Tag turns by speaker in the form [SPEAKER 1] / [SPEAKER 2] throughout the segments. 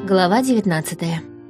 [SPEAKER 1] Глава 19.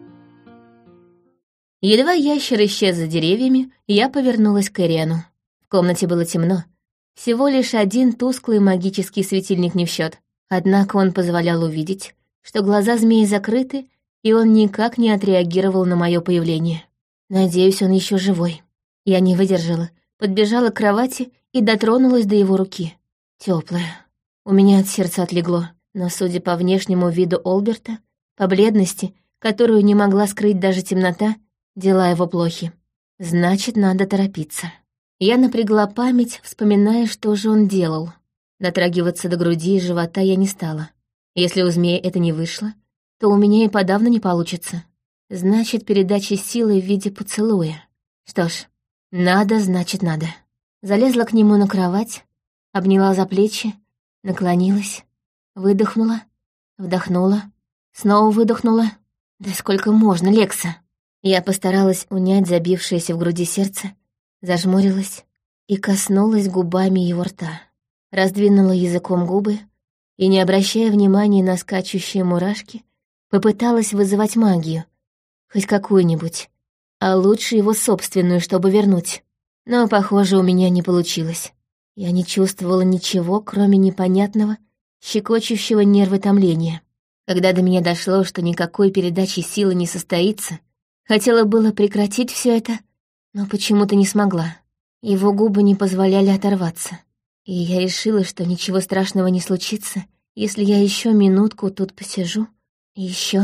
[SPEAKER 1] Едва ящер исчез за деревьями, я повернулась к Эриану. В комнате было темно. Всего лишь один тусклый магический светильник не в счет. Однако он позволял увидеть, что глаза змеи закрыты, и он никак не отреагировал на мое появление. Надеюсь, он еще живой. Я не выдержала, подбежала к кровати и дотронулась до его руки. Теплая. У меня от сердца отлегло, но, судя по внешнему виду Олберта, по бледности, которую не могла скрыть даже темнота, дела его плохи. Значит, надо торопиться. Я напрягла память, вспоминая, что же он делал. Дотрагиваться до груди и живота я не стала. Если у змеи это не вышло, то у меня и подавно не получится. Значит, передача силы в виде поцелуя. Что ж, надо, значит, надо. Залезла к нему на кровать, обняла за плечи, наклонилась, выдохнула, вдохнула, снова выдохнула. Да сколько можно, Лекса? Я постаралась унять забившееся в груди сердце, зажмурилась и коснулась губами его рта. Раздвинула языком губы и, не обращая внимания на скачущие мурашки, попыталась вызывать магию, хоть какую-нибудь, а лучше его собственную, чтобы вернуть. Но, похоже, у меня не получилось. Я не чувствовала ничего, кроме непонятного, щекочущего нервы томления. Когда до меня дошло, что никакой передачи силы не состоится, хотела было прекратить все это, но почему-то не смогла. Его губы не позволяли оторваться. И я решила, что ничего страшного не случится, если я еще минутку тут посижу. И еще.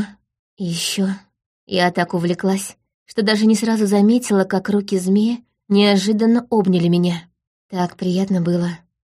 [SPEAKER 1] Я так увлеклась, что даже не сразу заметила, как руки змея неожиданно обняли меня. Так приятно было.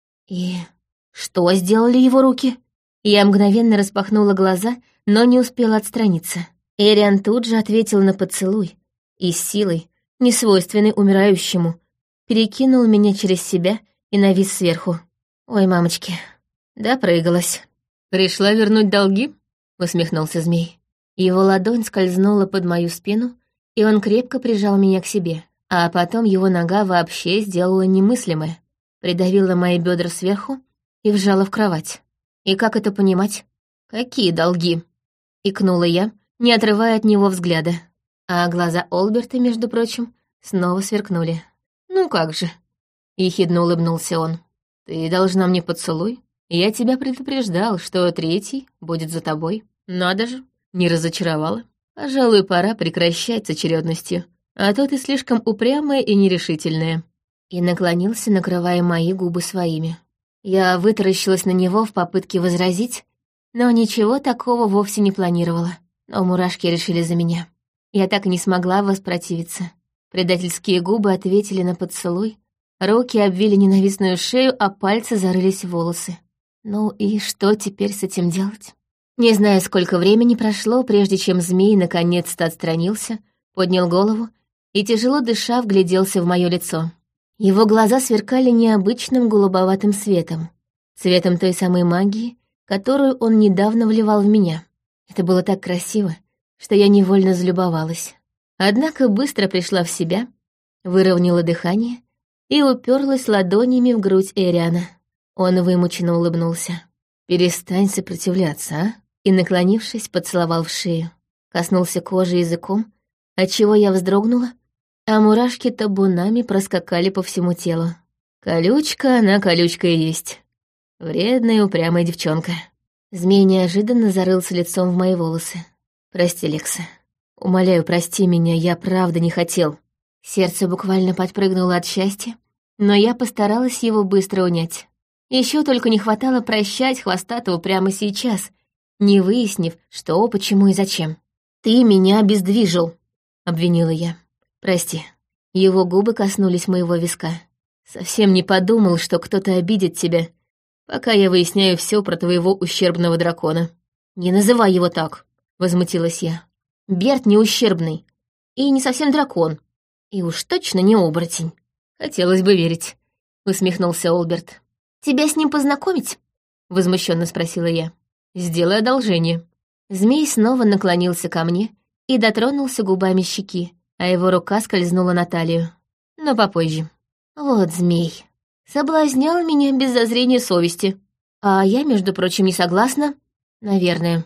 [SPEAKER 1] И что сделали его руки? Я мгновенно распахнула глаза, но не успела отстраниться. Эриан тут же ответил на поцелуй и с силой, несвойственной умирающему, перекинул меня через себя и навис сверху. Ой, мамочки, допрыгалась. «Пришла вернуть долги?» — усмехнулся змей. Его ладонь скользнула под мою спину, и он крепко прижал меня к себе. А потом его нога вообще сделала немыслимое, придавила мои бедра сверху и вжала в кровать. И как это понимать? Какие долги? Икнула я, не отрывая от него взгляда. А глаза Олберта, между прочим, снова сверкнули. «Ну как же?» — ехидно улыбнулся он. «Ты должна мне поцелуй. Я тебя предупреждал, что третий будет за тобой. Надо же, не разочаровала. Пожалуй, пора прекращать с очередностью, а то ты слишком упрямая и нерешительная». И наклонился, накрывая мои губы своими. Я вытаращилась на него в попытке возразить, но ничего такого вовсе не планировала. Но мурашки решили за меня. Я так и не смогла воспротивиться. Предательские губы ответили на поцелуй, руки обвили ненавистную шею, а пальцы зарылись в волосы. Ну и что теперь с этим делать? Не знаю, сколько времени прошло, прежде чем змей наконец-то отстранился, поднял голову и, тяжело дыша, вгляделся в мое лицо. Его глаза сверкали необычным голубоватым светом, цветом той самой магии, которую он недавно вливал в меня. Это было так красиво, что я невольно залюбовалась. Однако быстро пришла в себя, выровняла дыхание и уперлась ладонями в грудь Эриана. Он вымученно улыбнулся. «Перестань сопротивляться, а?» И, наклонившись, поцеловал в шею. Коснулся кожи языком, отчего я вздрогнула, а мурашки табунами проскакали по всему телу. Колючка, она колючка и есть. Вредная, упрямая девчонка. Змей неожиданно зарылся лицом в мои волосы. «Прости, Лекса. Умоляю, прости меня, я правда не хотел». Сердце буквально подпрыгнуло от счастья, но я постаралась его быстро унять. Еще только не хватало прощать Хвостатого прямо сейчас, не выяснив, что, почему и зачем. «Ты меня обездвижил», — обвинила я. «Прости». Его губы коснулись моего виска. «Совсем не подумал, что кто-то обидит тебя, пока я выясняю все про твоего ущербного дракона». «Не называй его так», — возмутилась я. «Берт не ущербный и не совсем дракон, и уж точно не оборотень». «Хотелось бы верить», — усмехнулся Олберт. «Тебя с ним познакомить?» — возмущенно спросила я. «Сделай одолжение». Змей снова наклонился ко мне и дотронулся губами щеки, а его рука скользнула на талию. Но попозже. Вот змей. Соблазнял меня без зазрения совести. А я, между прочим, не согласна. Наверное.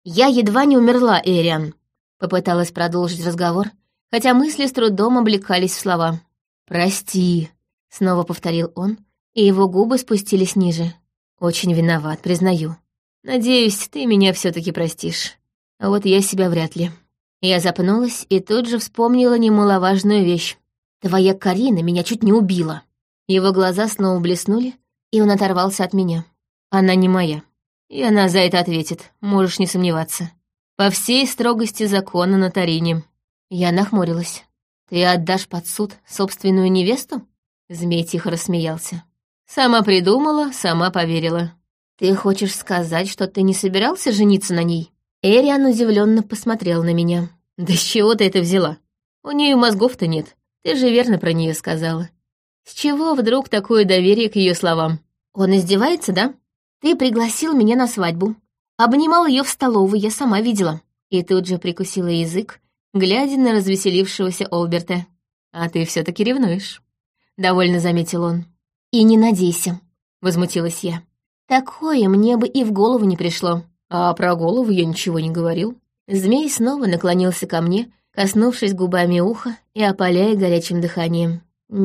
[SPEAKER 1] «Я едва не умерла, Эриан», — попыталась продолжить разговор, хотя мысли с трудом облекались в слова. «Прости», — снова повторил он, и его губы спустились ниже. «Очень виноват, признаю. Надеюсь, ты меня все таки простишь. А вот я себя вряд ли». Я запнулась и тут же вспомнила немаловажную вещь. «Твоя Карина меня чуть не убила». Его глаза снова блеснули, и он оторвался от меня. «Она не моя. И она за это ответит, можешь не сомневаться. По всей строгости закона на Тарине». Я нахмурилась. «Ты отдашь под суд собственную невесту?» Змей тихо рассмеялся. «Сама придумала, сама поверила». «Ты хочешь сказать, что ты не собирался жениться на ней?» Эриан удивленно посмотрел на меня. «Да с чего ты это взяла? У нее мозгов-то нет. Ты же верно про нее сказала. С чего вдруг такое доверие к ее словам? Он издевается, да? Ты пригласил меня на свадьбу. Обнимал ее в столовой, я сама видела». И тут же прикусила язык, глядя на развеселившегося Олберта. «А ты все таки ревнуешь», — довольно заметил он. «И не надейся», — возмутилась я. «Такое мне бы и в голову не пришло». «А про голову я ничего не говорил». Змей снова наклонился ко мне, коснувшись губами уха и опаляя горячим дыханием.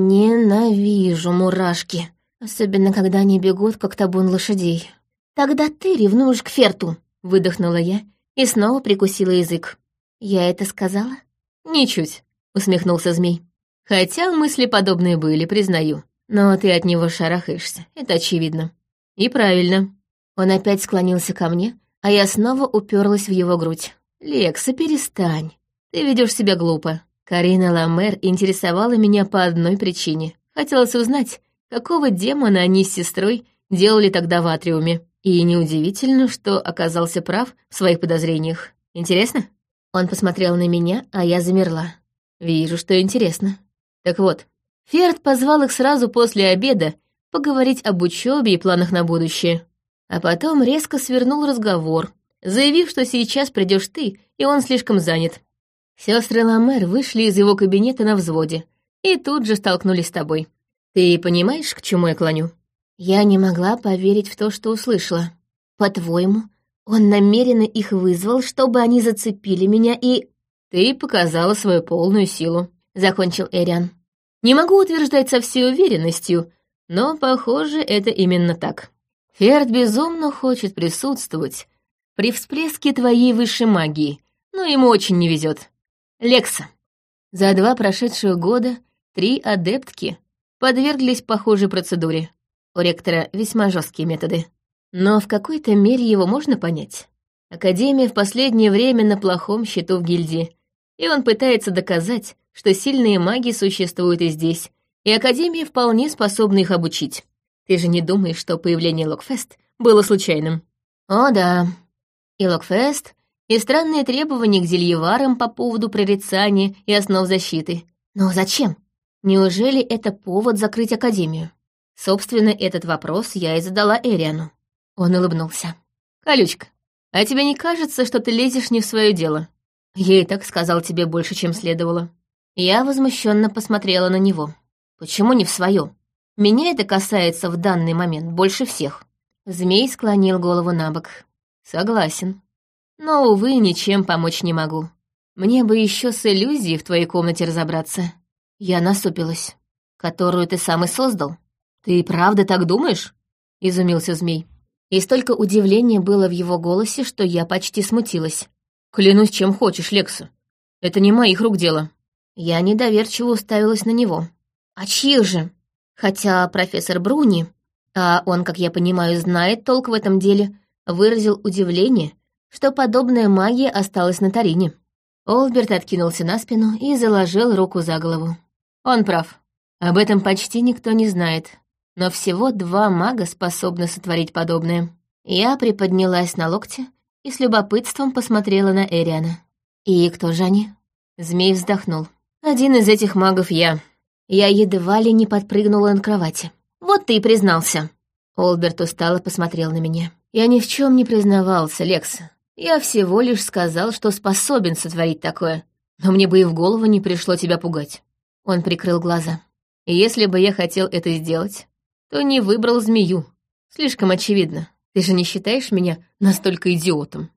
[SPEAKER 1] «Ненавижу мурашки, особенно когда они бегут, как табун лошадей». «Тогда ты ревнуешь к Ферту», — выдохнула я и снова прикусила язык. «Я это сказала?» «Ничуть», — усмехнулся змей. «Хотя мысли подобные были, признаю. Но ты от него шарахаешься, это очевидно. И правильно». Он опять склонился ко мне, а я снова уперлась в его грудь. «Лекса, перестань. Ты ведешь себя глупо. Карина Ламер интересовала меня по одной причине. Хотелось узнать, какого демона они с сестрой делали тогда в Атриуме. И неудивительно, что оказался прав в своих подозрениях. Интересно?» Он посмотрел на меня, а я замерла. «Вижу, что интересно. Так вот, Ферд позвал их сразу после обеда поговорить об учебе и планах на будущее. А потом резко свернул разговор, заявив, что сейчас придешь ты, и он слишком занят. Сестры Ламер вышли из его кабинета на взводе и тут же столкнулись с тобой. Ты понимаешь, к чему я клоню?» Я не могла поверить в то, что услышала. «По-твоему, он намеренно их вызвал, чтобы они зацепили меня и...» «Ты показала свою полную силу», — закончил Эриан. «Не могу утверждать со всей уверенностью, но, похоже, это именно так. Ферд безумно хочет присутствовать при всплеске твоей высшей магии, но ему очень не везет. Лекса, за 2 прошедших года 3 адептки подверглись похожей процедуре. У ректора весьма жесткие методы. Но в какой-то мере его можно понять. Академия в последнее время на плохом счету в гильдии, и он пытается доказать, что сильные маги существуют и здесь, и Академия вполне способна их обучить. Ты же не думаешь, что появление Локфест было случайным?» «О, да. И Локфест, и странные требования к зельеварам по поводу прорицания и основ защиты. Но зачем? Неужели это повод закрыть Академию?» Собственно, этот вопрос я и задала Эриану. Он улыбнулся. «Колючка, а тебе не кажется, что ты лезешь не в свое дело? Я и так сказал тебе больше, чем следовало». Я возмущенно посмотрела на него. «Почему не в свое? Меня это касается в данный момент больше всех». Змей склонил голову на бок. «Согласен. Но, увы, ничем помочь не могу. Мне бы еще с иллюзией в твоей комнате разобраться». Я насупилась. «Которую ты сам и создал?» «Ты правда так думаешь?» — изумился змей. И столько удивления было в его голосе, что я почти смутилась. «Клянусь, чем хочешь, Лекса. Это не моих рук дело». Я недоверчиво уставилась на него. «А чьих же? Хотя профессор Бруни, а он, как я понимаю, знает толк в этом деле, выразил удивление, что подобная магия осталась на Тарине». Олберт откинулся на спину и заложил руку за голову. «Он прав. Об этом почти никто не знает. Но всего 2 мага способны сотворить подобное». Я приподнялась на локте и с любопытством посмотрела на Эриана. «И кто же они?» Змей вздохнул. «Один из этих магов я». Я едва ли не подпрыгнула на кровати. «Вот ты и признался». Олберт устало посмотрел на меня. «Я ни в чем не признавался, Лекса. Я всего лишь сказал, что способен сотворить такое. Но мне бы и в голову не пришло тебя пугать». Он прикрыл глаза. «И если бы я хотел это сделать, то не выбрал змею. Слишком очевидно. Ты же не считаешь меня настолько идиотом?»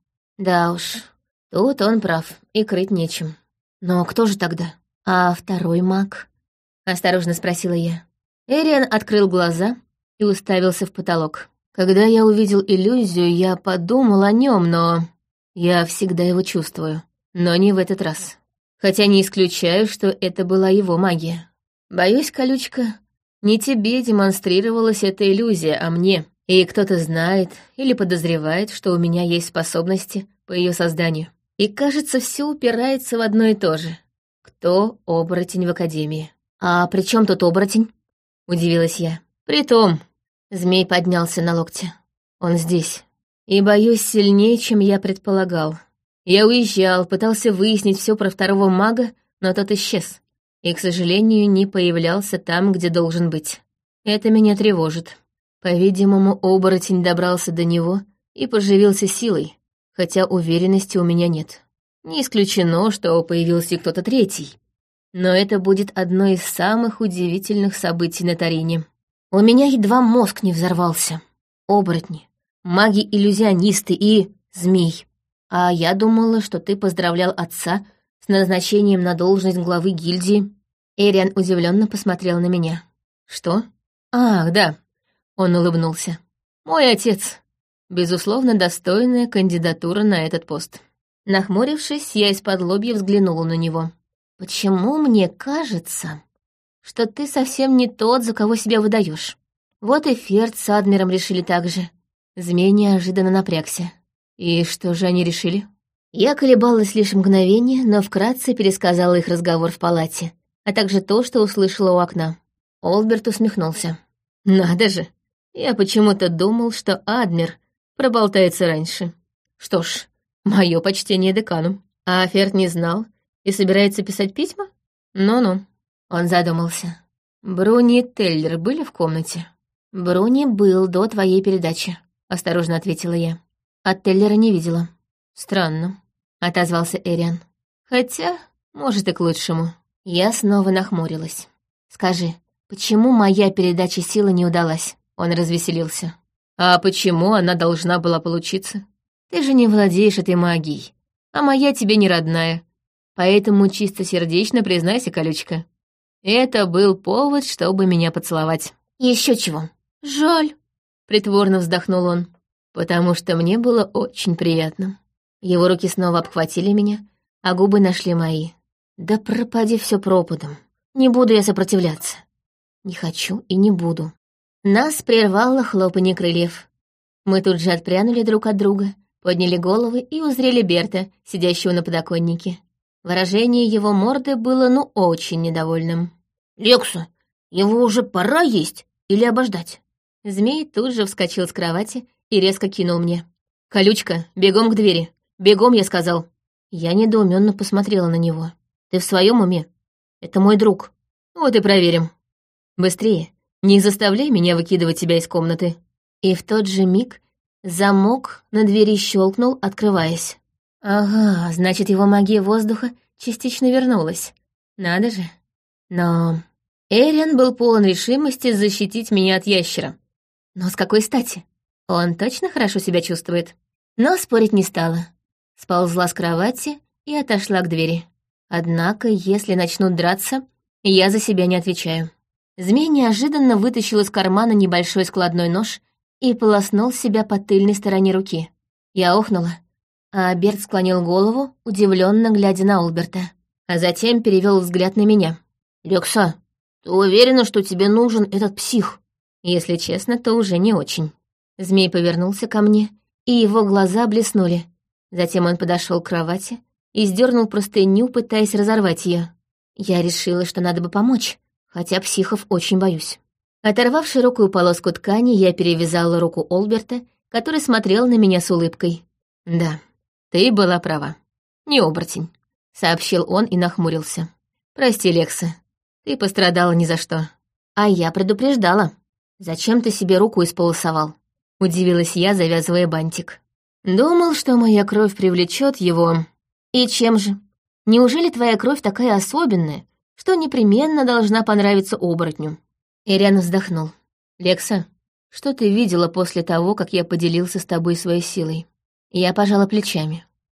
[SPEAKER 1] Да уж, тут он прав, и крыть нечем. Но кто же тогда? А второй маг? Осторожно спросила я. Эриан открыл глаза и уставился в потолок. Когда я увидел иллюзию, я подумал о нем, но... Я всегда его чувствую, но не в этот раз. Хотя не исключаю, что это была его магия. Боюсь, колючка, не тебе демонстрировалась эта иллюзия, а мне. И кто-то знает или подозревает, что у меня есть способности по ее созданию. И, кажется, все упирается в одно и то же. Кто оборотень в Академии? «А при чем тут оборотень?» — удивилась я. «Притом...» — змей поднялся на локте. «Он здесь. И, боюсь, сильнее, чем я предполагал. Я уезжал, пытался выяснить все про второго мага, но тот исчез. И, к сожалению, не появлялся там, где должен быть. Это меня тревожит. По-видимому, оборотень добрался до него и поживился силой, хотя уверенности у меня нет. Не исключено, что появился и кто-то третий. Но это будет одно из самых удивительных событий на Тарине. У меня едва мозг не взорвался. Оборотни, маги-иллюзионисты и змей. А я думала, что ты поздравлял отца с назначением на должность главы гильдии. Эриан удивленно посмотрел на меня. Что? Ах, да. Он улыбнулся. Мой отец. Безусловно, достойная кандидатура на этот пост. Нахмурившись, я из-под лобья взглянула на него. «Почему мне кажется, что ты совсем не тот, за кого себя выдаешь? Вот и Ферд с Адмиром решили так же». Змей неожиданно напрягся. «И что же они решили?» Я колебалась лишь мгновение, но вкратце пересказала их разговор в палате, а также то, что услышала у окна. Олберт усмехнулся. «Надо же! Я почему-то думал, что Адмир проболтается раньше. Что ж, мое почтение декану. А Ферд не знал и собирается писать письма? Ну-ну». Он задумался. «Бруни и Теллер были в комнате?» «Бруни был до твоей передачи», — осторожно ответила я. «А Теллера не видела». «Странно», — отозвался Эриан. «Хотя, может, и к лучшему». Я снова нахмурилась. «Скажи, почему моя передача силы не удалась?» Он развеселился. «А почему она должна была получиться? Ты же не владеешь этой магией, а моя тебе не родная. Поэтому чистосердечно признайся, колючка. Это был повод, чтобы меня поцеловать». Еще чего. «Жаль», — притворно вздохнул он, «потому что мне было очень приятно». Его руки снова обхватили меня, а губы нашли мои. «Да пропади все пропадом. Не буду я сопротивляться. Не хочу и не буду». Нас прервало хлопанье крыльев. Мы тут же отпрянули друг от друга, подняли головы и узрели Берта, сидящего на подоконнике. Выражение его морды было очень недовольным. «Лекса, его уже пора есть или обождать?» Змей тут же вскочил с кровати и резко кинул мне. «Колючка, бегом к двери. Бегом, я сказал». Я недоуменно посмотрела на него. «Ты в своем уме? Это мой друг. Вот и проверим. Быстрее. Не заставляй меня выкидывать тебя из комнаты». И в тот же миг замок на двери щелкнул, открываясь. Ага, значит, его магия воздуха частично вернулась. Надо же. Но Эриан был полон решимости защитить меня от ящера. Но с какой стати? Он точно хорошо себя чувствует. Но спорить не стала. Сползла с кровати и отошла к двери. Однако, если начнут драться, я за себя не отвечаю. Змей неожиданно вытащил из кармана небольшой складной нож и полоснул себя по тыльной стороне руки. Я охнула, а Берт склонил голову, удивленно глядя на Олберта, а затем перевел взгляд на меня. «Лекса, ты уверена, что тебе нужен этот псих?» Если честно, то уже не очень. Змей повернулся ко мне, и его глаза блеснули. Затем он подошел к кровати и сдернул простыню, пытаясь разорвать ее. Я решила, что надо бы помочь, хотя психов очень боюсь. Оторвав широкую полоску ткани, я перевязала руку Олберта, который смотрел на меня с улыбкой. «Да, ты была права. Не оборотень», — сообщил он и нахмурился. «Прости, Лекса, ты пострадала ни за что». «А я предупреждала. Зачем ты себе руку исполосовал?» — удивилась я, завязывая бантик. «Думал, что моя кровь привлечет его». «И чем же? Неужели твоя кровь такая особенная, что непременно должна понравиться оборотню?» Эриан вздохнул. «Лекса, что ты видела после того, как я поделился с тобой своей силой?» Я пожала плечами.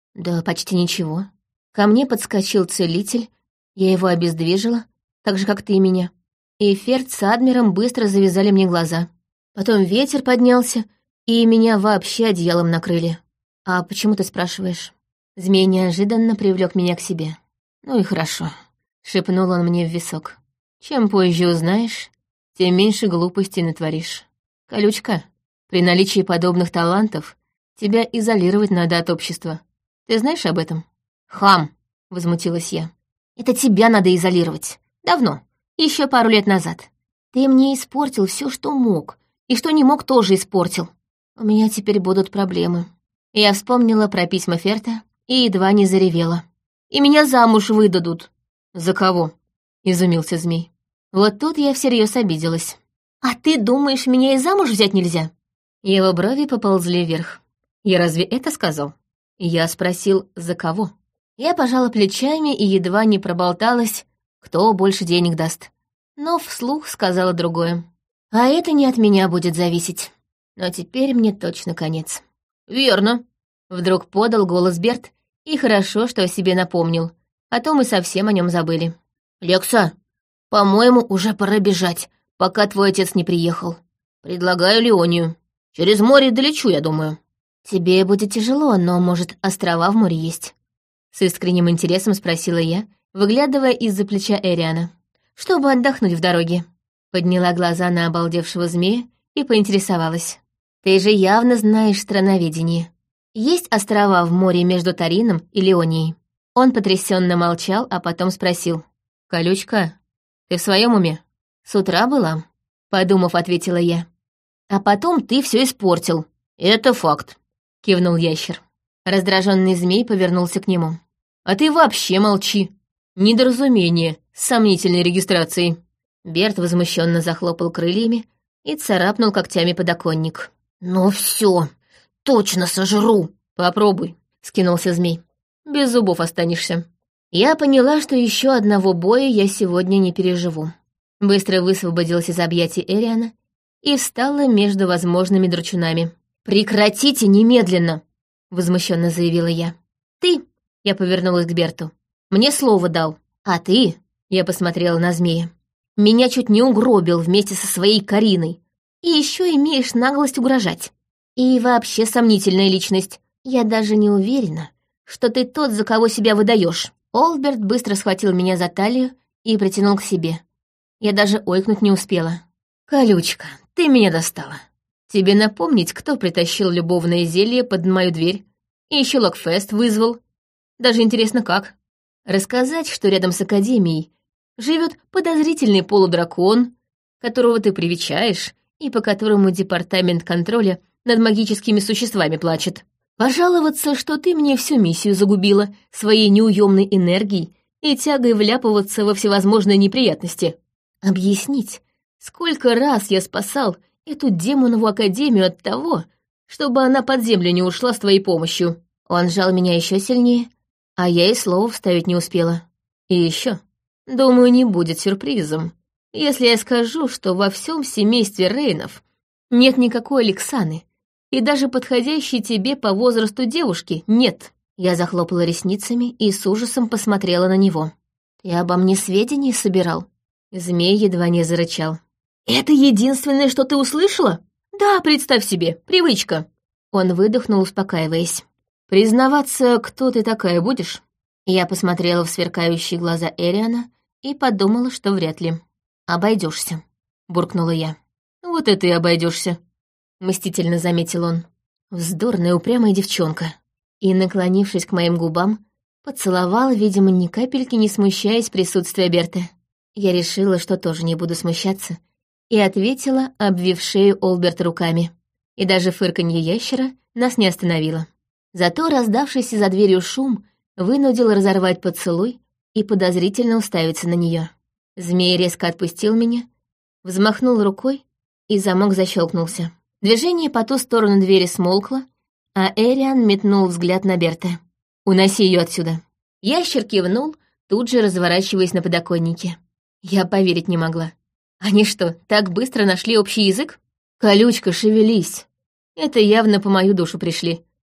[SPEAKER 1] Да почти ничего. Ко мне подскочил целитель, я его обездвижила, так же, как ты и меня. И Ферд с Адмиром быстро завязали мне глаза. Потом ветер поднялся, и меня вообще одеялом накрыли. А почему ты спрашиваешь? Змей неожиданно привлек меня к себе. Ну и хорошо, шепнул он мне в висок. Чем позже узнаешь, тем меньше глупостей натворишь. Колючка, при наличии подобных талантов тебя изолировать надо от общества. Ты знаешь об этом? Хам, возмутилась я. Это тебя надо изолировать. Давно, еще пару лет назад. Ты мне испортил все, что мог, и что не мог, тоже испортил. У меня теперь будут проблемы. Я вспомнила про письма Ферта и едва не заревела. И меня замуж выдадут. За кого? Изумился змей. Вот тут я всерьез обиделась. А ты думаешь, меня и замуж взять нельзя? Его брови поползли вверх. Я разве это сказал? Я спросил, за кого? Я пожала плечами и едва не проболталась, кто больше денег даст. Но вслух сказала другое. А это не от меня будет зависеть. Но теперь мне точно конец. Верно. Вдруг подал голос Берт, и хорошо, что о себе напомнил. А то мы совсем о нем забыли. Лекса, по-моему, уже пора бежать, пока твой отец не приехал. Предлагаю Леонию. Через море долечу, я думаю. Тебе будет тяжело, но, может, острова в море есть? С искренним интересом спросила я, выглядывая из-за плеча Эриана. Чтобы отдохнуть в дороге. Подняла глаза на обалдевшего змея и поинтересовалась. Ты же явно знаешь страноведение. Есть острова в море между Тарином и Леонией? Он потрясенно молчал, а потом спросил. «Колючка, ты в своем уме?» «С утра была», — подумав, ответила я. «А потом ты все испортил». «Это факт», — кивнул ящер. Раздраженный змей повернулся к нему. «А ты вообще молчи. Недоразумение с сомнительной регистрацией». Берт возмущенно захлопал крыльями и царапнул когтями подоконник. «Ну все, точно сожру!» «Попробуй», — скинулся змей. «Без зубов останешься». Я поняла, что еще одного боя я сегодня не переживу. Быстро высвободилась из объятий Эриана и встала между возможными дручунами. «Прекратите немедленно!» — возмущенно заявила я. «Ты!» — я повернулась к Берту. «Мне слово дал. А ты?» — я посмотрела на змея. «Меня чуть не угробил вместе со своей Кариной. И еще имеешь наглость угрожать. И вообще сомнительная личность. Я даже не уверена, что ты тот, за кого себя выдаешь». Олберт быстро схватил меня за талию и притянул к себе. Я даже ойкнуть не успела. «Колючка, ты меня достала. Тебе напомнить, кто притащил любовное зелье под мою дверь? И еще Локфест вызвал. Даже интересно, как. Рассказать, что рядом с Академией живет подозрительный полудракон, которого ты привечаешь, и по которому департамент контроля над магическими существами плачет. Пожаловаться, что ты мне всю миссию загубила своей неуемной энергией и тягой вляпываться во всевозможные неприятности. Объяснить, сколько раз я спасал эту демонову академию от того, чтобы она под землю не ушла с твоей помощью. Он сжал меня еще сильнее, а я и слова вставить не успела. И еще, думаю, не будет сюрпризом, если я скажу, что во всем семействе Рейнов нет никакой Алексаны, и даже подходящей тебе по возрасту девушки нет. Я захлопала ресницами и с ужасом посмотрела на него. Ты обо мне сведения собирал? Змей едва не зарычал. Это единственное, что ты услышала? Да, представь себе, привычка. Он выдохнул, успокаиваясь. Признаваться, кто ты такая будешь? Я посмотрела в сверкающие глаза Эриана и подумала, что вряд ли. Обойдешься, буркнула я. Вот это и обойдешься. Мстительно заметил он. Вздорная, упрямая девчонка. И, наклонившись к моим губам, поцеловал, видимо, ни капельки не смущаясь присутствия Берта. Я решила, что тоже не буду смущаться, и ответила, обвив шею Олберта руками. И даже фырканье ящера нас не остановило. Зато раздавшийся за дверью шум вынудил разорвать поцелуй и подозрительно уставиться на нее. Змей резко отпустил меня, взмахнул рукой, и замок защелкнулся. Движение по ту сторону двери смолкло, а Эриан метнул взгляд на Берта. «Уноси ее отсюда». Ящер кивнул, тут же разворачиваясь на подоконнике. Я поверить не могла. Они что, так быстро нашли общий язык? «Колючка, шевелись. Это явно по мою душу пришли.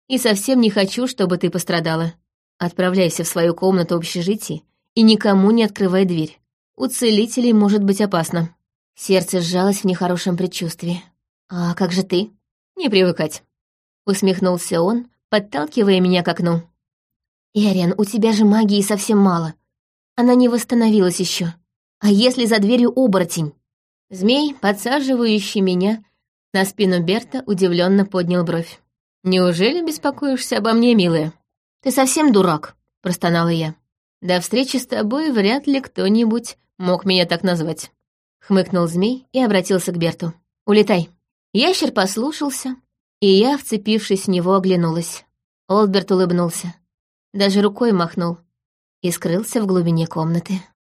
[SPEAKER 1] И совсем не хочу, чтобы ты пострадала. Отправляйся в свою комнату в общежитии и никому не открывай дверь. У целителей может быть опасно». Сердце сжалось в нехорошем предчувствии. «А как же ты?» «Не привыкать», — усмехнулся он, подталкивая меня к окну. «Эриан, у тебя же магии совсем мало. Она не восстановилась еще. А если за дверью оборотень?» Змей, подсаживающий меня на спину Берта, удивленно поднял бровь. «Неужели беспокоишься обо мне, милая?» «Ты совсем дурак», — простонала я. «До встречи с тобой вряд ли кто-нибудь мог меня так назвать», — хмыкнул змей и обратился к Берту. «Улетай». Ящер послушался, и я, вцепившись в него, оглянулась. Олдберт улыбнулся, даже рукой махнул и скрылся в глубине комнаты.